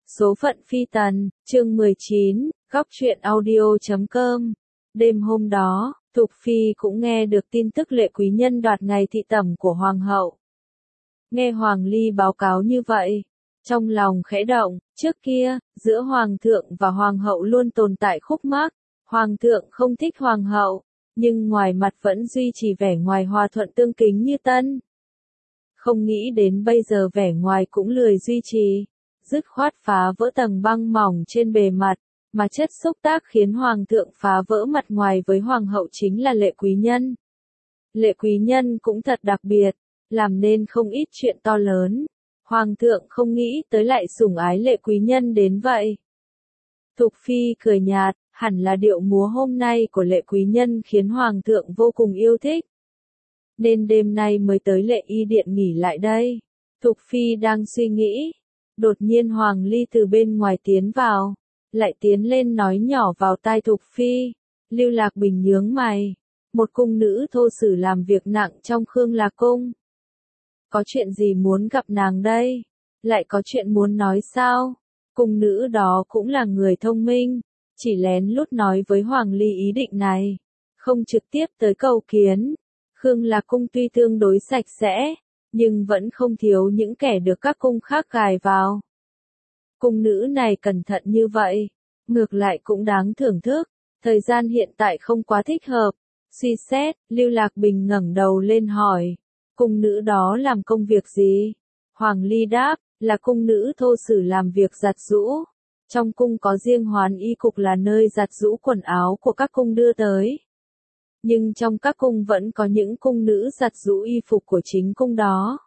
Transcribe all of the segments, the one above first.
Số phận phi tần, chương 19, góc truyện audio.com. Đêm hôm đó, Thục Phi cũng nghe được tin tức Lệ Quý Nhân đoạt ngày thị tẩm của Hoàng hậu. Nghe Hoàng Ly báo cáo như vậy, trong lòng khẽ động, trước kia, giữa Hoàng thượng và Hoàng hậu luôn tồn tại khúc mắc. Hoàng thượng không thích Hoàng hậu, nhưng ngoài mặt vẫn duy trì vẻ ngoài hòa thuận tương kính như tân. Không nghĩ đến bây giờ vẻ ngoài cũng lười duy trì, dứt khoát phá vỡ tầng băng mỏng trên bề mặt, mà chất xúc tác khiến Hoàng thượng phá vỡ mặt ngoài với Hoàng hậu chính là Lệ Quý Nhân. Lệ Quý Nhân cũng thật đặc biệt, làm nên không ít chuyện to lớn. Hoàng thượng không nghĩ tới lại sủng ái Lệ Quý Nhân đến vậy. Thục Phi cười nhạt, hẳn là điệu múa hôm nay của Lệ Quý Nhân khiến Hoàng thượng vô cùng yêu thích, nên đêm nay mới tới Lệ Y Điện nghỉ lại đây. Thục Phi đang suy nghĩ, đột nhiên Hoàng Ly từ bên ngoài tiến vào, lại tiến lên nói nhỏ vào tai Thục Phi. Lưu Lạc Bình nhướng mày, một cung nữ thô sử làm việc nặng trong Khương Lạc Cung. Có chuyện gì muốn gặp nàng đây? Lại có chuyện muốn nói sao? Cung nữ đó cũng là người thông minh, chỉ lén lút nói với Hoàng Ly ý định này, không trực tiếp tới cầu kiến. Khương Lạc Cung tuy tương đối sạch sẽ, nhưng vẫn không thiếu những kẻ được các cung khác gài vào. Cung nữ này cẩn thận như vậy, ngược lại cũng đáng thưởng thức, thời gian hiện tại không quá thích hợp. Suy xét, Lưu Lạc Bình ngẩng đầu lên hỏi, cung nữ đó làm công việc gì? Hoàng Ly đáp, là cung nữ thô sử làm việc giặt giũ. Trong cung có riêng Hoán Y Cục là nơi giặt giũ quần áo của các cung đưa tới. Nhưng trong các cung vẫn có những cung nữ giặt giũ y phục của chính cung đó.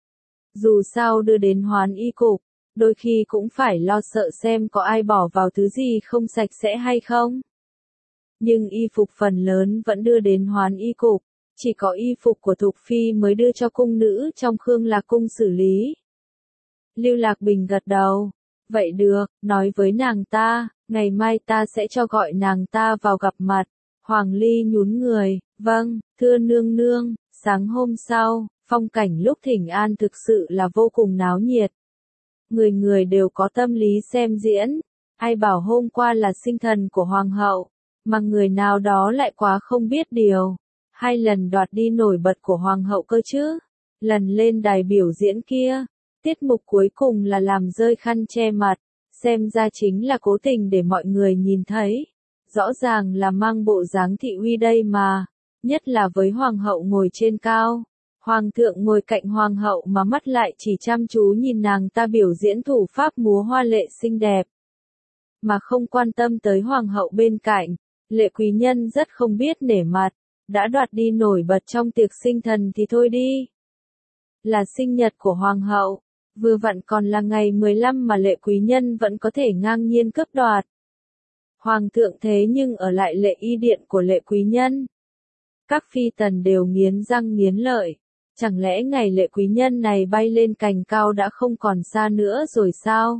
Dù sao đưa đến Hoán Y Cục, đôi khi cũng phải lo sợ xem có ai bỏ vào thứ gì không sạch sẽ hay không. Nhưng y phục phần lớn vẫn đưa đến Hoán Y Cục, chỉ có y phục của Thục Phi mới đưa cho cung nữ trong Khương Lạc Cung xử lý. Lưu Lạc Bình gật đầu, vậy được, nói với nàng ta, ngày mai ta sẽ cho gọi nàng ta vào gặp mặt. Hoàng Ly nhún người, vâng, thưa nương nương. Sáng hôm sau, phong cảnh lúc thỉnh an thực sự là vô cùng náo nhiệt. Người người đều có tâm lý xem diễn, ai bảo hôm qua là sinh thần của Hoàng hậu, mà người nào đó lại quá không biết điều. 2 lần đoạt đi nổi bật của Hoàng hậu cơ chứ. Lần lên đài biểu diễn kia, tiết mục cuối cùng là làm rơi khăn che mặt, xem ra chính là cố tình để mọi người nhìn thấy. Rõ ràng là mang bộ dáng thị uy đây mà, nhất là với Hoàng hậu ngồi trên cao. Hoàng thượng ngồi cạnh Hoàng hậu mà mắt lại chỉ chăm chú nhìn nàng ta biểu diễn thủ pháp múa hoa lệ xinh đẹp, mà không quan tâm tới Hoàng hậu bên cạnh. Lệ Quý Nhân rất không biết nể mặt, đã đoạt đi nổi bật trong tiệc sinh thần thì thôi đi. Là sinh nhật của Hoàng hậu, vừa vặn còn là ngày 15 mà Lệ Quý Nhân vẫn có thể ngang nhiên cướp đoạt. Hoàng thượng thế nhưng ở lại Lệ Y Điện của Lệ Quý Nhân. Các phi tần đều nghiến răng nghiến lợi, chẳng lẽ ngày Lệ Quý Nhân này bay lên cành cao đã không còn xa nữa rồi sao?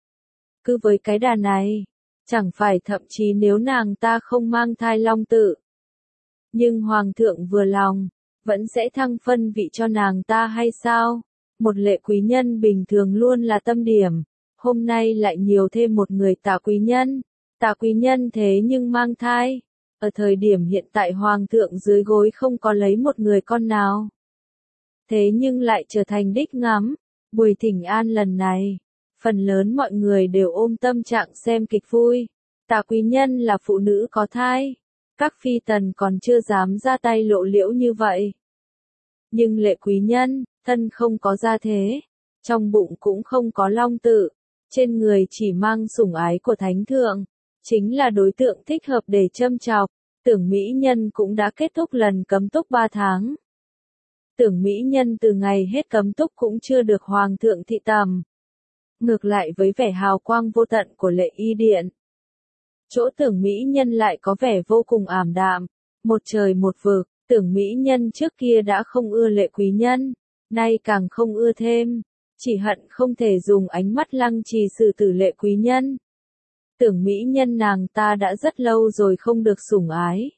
Cứ với cái đà này, chẳng phải thậm chí nếu nàng ta không mang thai long tự, nhưng Hoàng thượng vừa lòng, vẫn sẽ thăng phân vị cho nàng ta hay sao? Một Lệ Quý Nhân bình thường luôn là tâm điểm, hôm nay lại nhiều thêm một người Tả Quý Nhân. Tả Quý Nhân thế nhưng mang thai. Ở thời điểm hiện tại Hoàng thượng dưới gối không có lấy một người con nào. Thế nhưng lại trở thành đích ngắm. Buổi thỉnh an lần này, phần lớn mọi người đều ôm tâm trạng xem kịch vui. Tả Quý Nhân là phụ nữ có thai. Các phi tần còn chưa dám ra tay lộ liễu như vậy. Nhưng Lệ Quý Nhân, thân không có gia thế, trong bụng cũng không có long tự, trên người chỉ mang sủng ái của thánh thượng, chính là đối tượng thích hợp để châm chọc. Tưởng Mỹ Nhân cũng đã kết thúc lần cấm túc 3 tháng. Tưởng Mỹ Nhân từ ngày hết cấm túc cũng chưa được Hoàng thượng thị tầm. Ngược lại với vẻ hào quang vô tận của Lệ Y Điện, chỗ Tưởng Mỹ Nhân lại có vẻ vô cùng ảm đạm, một trời một vực. Tưởng Mỹ Nhân trước kia đã không ưa Lệ Quý Nhân, nay càng không ưa thêm, chỉ hận không thể dùng ánh mắt lăng trì xử tử Lệ Quý Nhân. Tưởng Mỹ Nhân nàng ta đã rất lâu rồi không được sủng ái.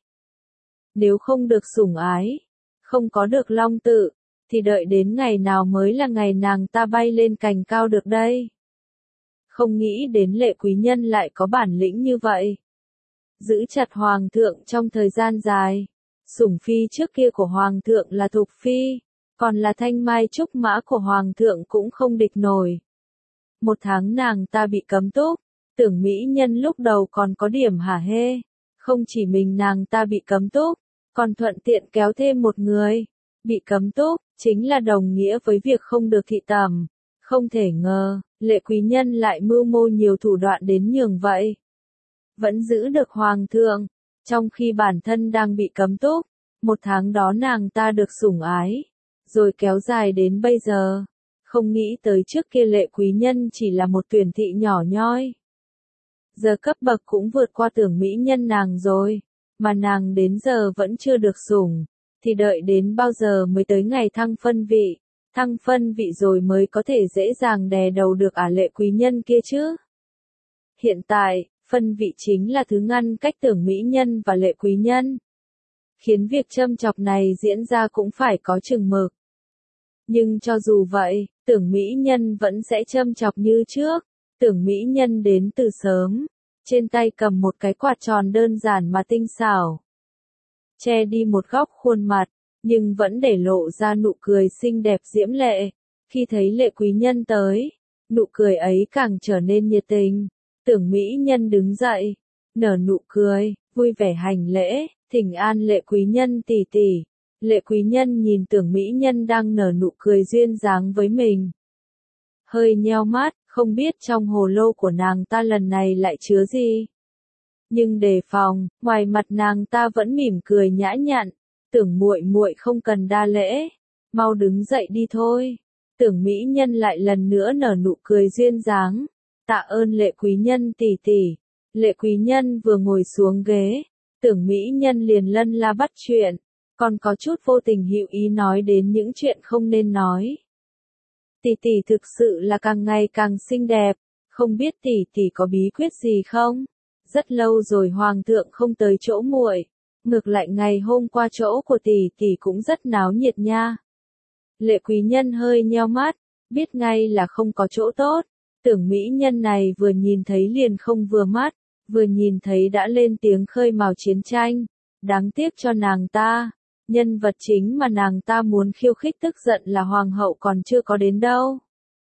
Nếu không được sủng ái, không có được long tự, thì đợi đến ngày nào mới là ngày nàng ta bay lên cành cao được đây? không nghĩ đến Lệ Quý Nhân lại có bản lĩnh như vậy. Giữ chặt Hoàng thượng trong thời gian dài. Sủng phi trước kia của Hoàng thượng là Thục Phi, còn là thanh mai trúc mã của Hoàng thượng cũng không địch nổi. 1 tháng nàng ta bị cấm túc, Tưởng mỹ nhân lúc đầu còn có điểm hả hê. Không chỉ mình nàng ta bị cấm túc, còn thuận tiện kéo thêm một người. Bị cấm túc, chính là đồng nghĩa với việc không được thị tẩm. Không thể ngờ, Lệ Quý Nhân lại mưu mô nhiều thủ đoạn đến nhường vậy. Vẫn giữ được Hoàng thượng, trong khi bản thân đang bị cấm túc. 1 tháng đó nàng ta được sủng ái, rồi kéo dài đến bây giờ. Không nghĩ tới trước kia Lệ Quý Nhân chỉ là một tuyển thị nhỏ nhoi. Giờ cấp bậc cũng vượt qua Tưởng mỹ nhân nàng rồi, mà nàng đến giờ vẫn chưa được sủng, thì đợi đến bao giờ mới tới ngày thăng phân vị. Thăng phân vị rồi mới có thể dễ dàng đè đầu được Lệ Quý Nhân kia chứ. Hiện tại, phân vị chính là thứ ngăn cách Tưởng mỹ nhân và Lệ Quý Nhân, khiến việc châm chọc này diễn ra cũng phải có chừng mực. Nhưng cho dù vậy, Tưởng mỹ nhân vẫn sẽ châm chọc như trước. Tưởng mỹ nhân đến từ sớm, trên tay cầm một cái quạt tròn đơn giản mà tinh xảo, che đi một góc khuôn mặt, nhưng vẫn để lộ ra nụ cười xinh đẹp diễm lệ. Khi thấy Lệ Quý Nhân tới, nụ cười ấy càng trở nên nhiệt tình. Tưởng mỹ nhân đứng dậy, nở nụ cười, vui vẻ hành lễ, thỉnh an Lệ Quý Nhân tỷ tỷ. Lệ Quý Nhân nhìn Tưởng mỹ nhân đang nở nụ cười duyên dáng với mình, hơi nheo mắt, không biết trong hồ lô của nàng ta lần này lại chứa gì. Nhưng đề phòng, ngoài mặt nàng ta vẫn mỉm cười nhã nhặn. Tưởng muội muội không cần đa lễ, mau đứng dậy đi thôi. Tưởng mỹ nhân lại lần nữa nở nụ cười duyên dáng. Tạ ơn Lệ Quý Nhân tỷ tỷ. Lệ Quý Nhân vừa ngồi xuống ghế, Tưởng mỹ nhân liền lân la bắt chuyện, còn có chút vô tình hữu ý nói đến những chuyện không nên nói. Tỷ tỷ thực sự là càng ngày càng xinh đẹp, không biết tỷ tỷ có bí quyết gì không? Rất lâu rồi Hoàng thượng không tới chỗ muội, ngược lại ngày hôm qua chỗ của tỷ tỷ cũng rất náo nhiệt nha. Lệ Quý Nhân hơi nheo mắt, biết ngay là không có chỗ tốt. Tưởng mỹ nhân này vừa nhìn thấy liền không vừa mắt, vừa nhìn thấy đã lên tiếng khơi mào chiến tranh. Đáng tiếc cho nàng ta, nhân vật chính mà nàng ta muốn khiêu khích tức giận là Hoàng hậu còn chưa có đến đâu.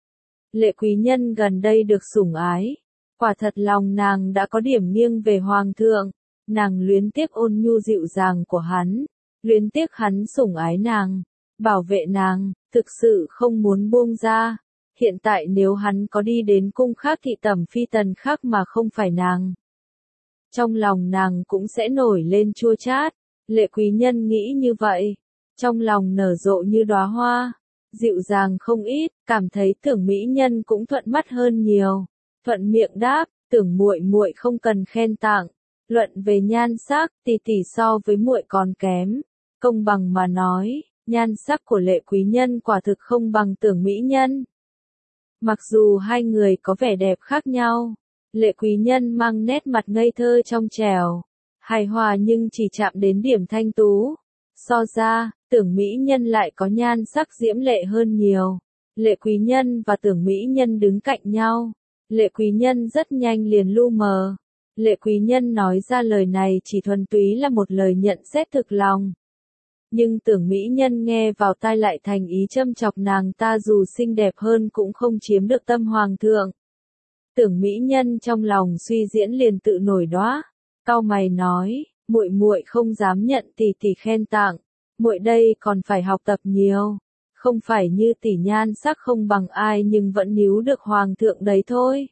Lệ Quý Nhân gần đây được sủng ái, quả thật lòng nàng đã có điểm nghiêng về Hoàng thượng. Nàng luyến tiếc ôn nhu dịu dàng của hắn, luyến tiếc hắn sủng ái nàng, bảo vệ nàng, thực sự không muốn buông ra. Hiện tại nếu hắn có đi đến cung khác thị tẩm phi tần khác mà không phải nàng, trong lòng nàng cũng sẽ nổi lên chua chát. Lệ Quý Nhân nghĩ như vậy, trong lòng nở rộ như đóa hoa, dịu dàng không ít, cảm thấy Tưởng mỹ nhân cũng thuận mắt hơn nhiều. Thuận miệng đáp, Tưởng muội muội không cần khen tặng. Luận về nhan sắc, tỷ tỷ so với muội còn kém. Công bằng mà nói, nhan sắc của Lệ Quý Nhân quả thực không bằng Tưởng mỹ nhân. Mặc dù hai người có vẻ đẹp khác nhau, Lệ Quý Nhân mang nét mặt ngây thơ trong trẻo, hài hòa nhưng chỉ chạm đến điểm thanh tú. So ra, Tưởng mỹ nhân lại có nhan sắc diễm lệ hơn nhiều. Lệ Quý Nhân và Tưởng mỹ nhân đứng cạnh nhau. Lệ Quý Nhân rất nhanh liền lu mờ. Lệ Quý Nhân nói ra lời này chỉ thuần túy là một lời nhận xét thực lòng. Nhưng Tưởng mỹ nhân nghe vào tai lại thành ý châm chọc nàng ta, dù xinh đẹp hơn cũng không chiếm được tâm Hoàng thượng. Tưởng mỹ nhân trong lòng suy diễn liền tự nổi đoá, cau mày nói, muội muội không dám nhận tỷ tỷ khen tặng, muội đây còn phải học tập nhiều, không phải như tỷ nhan sắc không bằng ai nhưng vẫn níu được Hoàng thượng đấy thôi.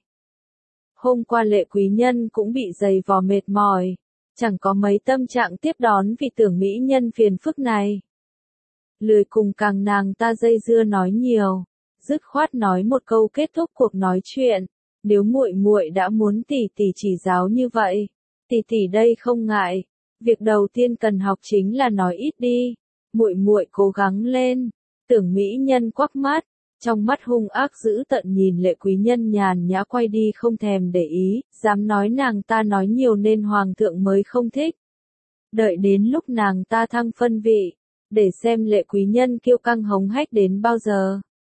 Hôm qua Lệ Quý Nhân cũng bị giày vò mệt mỏi, chẳng có mấy tâm trạng tiếp đón vì Tưởng mỹ nhân phiền phức này. Lười cùng càng nàng ta dây dưa nói nhiều, dứt khoát nói một câu kết thúc cuộc nói chuyện, nếu muội muội đã muốn tỷ tỷ chỉ giáo như vậy, tỷ tỷ đây không ngại, việc đầu tiên cần học chính là nói ít đi, muội muội cố gắng lên. Tưởng mỹ nhân quắc mắt, trong mắt hung ác dữ tợn nhìn Lệ Quý Nhân nhàn nhã quay đi không thèm để ý, dám nói nàng ta nói nhiều nên Hoàng thượng mới không thích. Đợi đến lúc nàng ta thăng phân vị, để xem Lệ Quý Nhân kiêu căng hống hách đến bao giờ.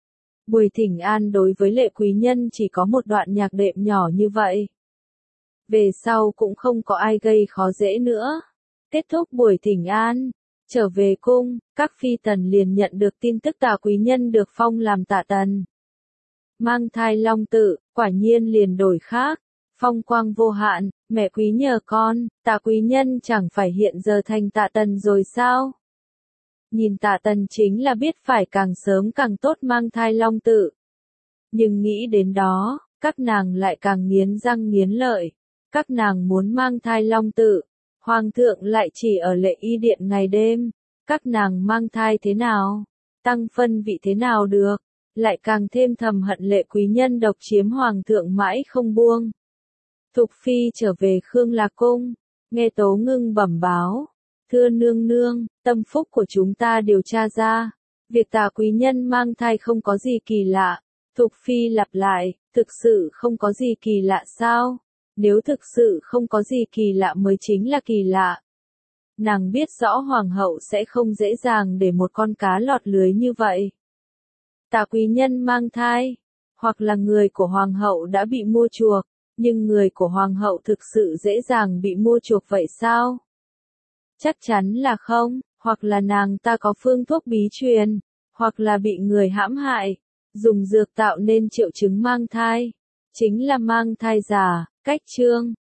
Buổi thỉnh an đối với Lệ Quý Nhân chỉ có một đoạn nhạc đệm nhỏ như vậy. Về sau cũng không có ai gây khó dễ nữa. Kết thúc buổi thỉnh an, trở về cung, các phi tần liền nhận được tin tức Tạ Quý Nhân được phong làm Tạ Tần. Mang thai long tự, quả nhiên liền đổi khác. Phong quang vô hạn, mẹ quý nhờ con, Tạ Quý Nhân chẳng phải hiện giờ thành Tạ Tần rồi sao? Nhìn Tạ Tần chính là biết phải càng sớm càng tốt mang thai long tự. Nhưng nghĩ đến đó, các nàng lại càng nghiến răng nghiến lợi. Các nàng muốn mang thai long tự. Hoàng thượng lại chỉ ở Lệ Y Điện ngày đêm. Các nàng mang thai thế nào? Tăng phân vị thế nào được? Lại càng thêm thầm hận Lệ Quý Nhân độc chiếm hoàng thượng mãi không buông. Thục Phi trở về Khương Lạc Cung, nghe Tố Ngưng bẩm báo. Thưa nương nương, tâm phúc của chúng ta điều tra ra. Việc Tạ Quý Nhân mang thai không có gì kỳ lạ. Thục Phi lặp lại, thực sự không có gì kỳ lạ sao? Nếu thực sự không có gì kỳ lạ mới chính là kỳ lạ. Nàng biết rõ hoàng hậu sẽ không dễ dàng để một con cá lọt lưới như vậy. Tạ Quý Nhân mang thai, hoặc là người của hoàng hậu đã bị mua chuộc, nhưng người của hoàng hậu thực sự dễ dàng bị mua chuộc vậy sao? Chắc chắn là không, hoặc là nàng ta có phương thuốc bí truyền, hoặc là bị người hãm hại, dùng dược tạo nên triệu chứng mang thai. Chính là mang thai giả, cách chương.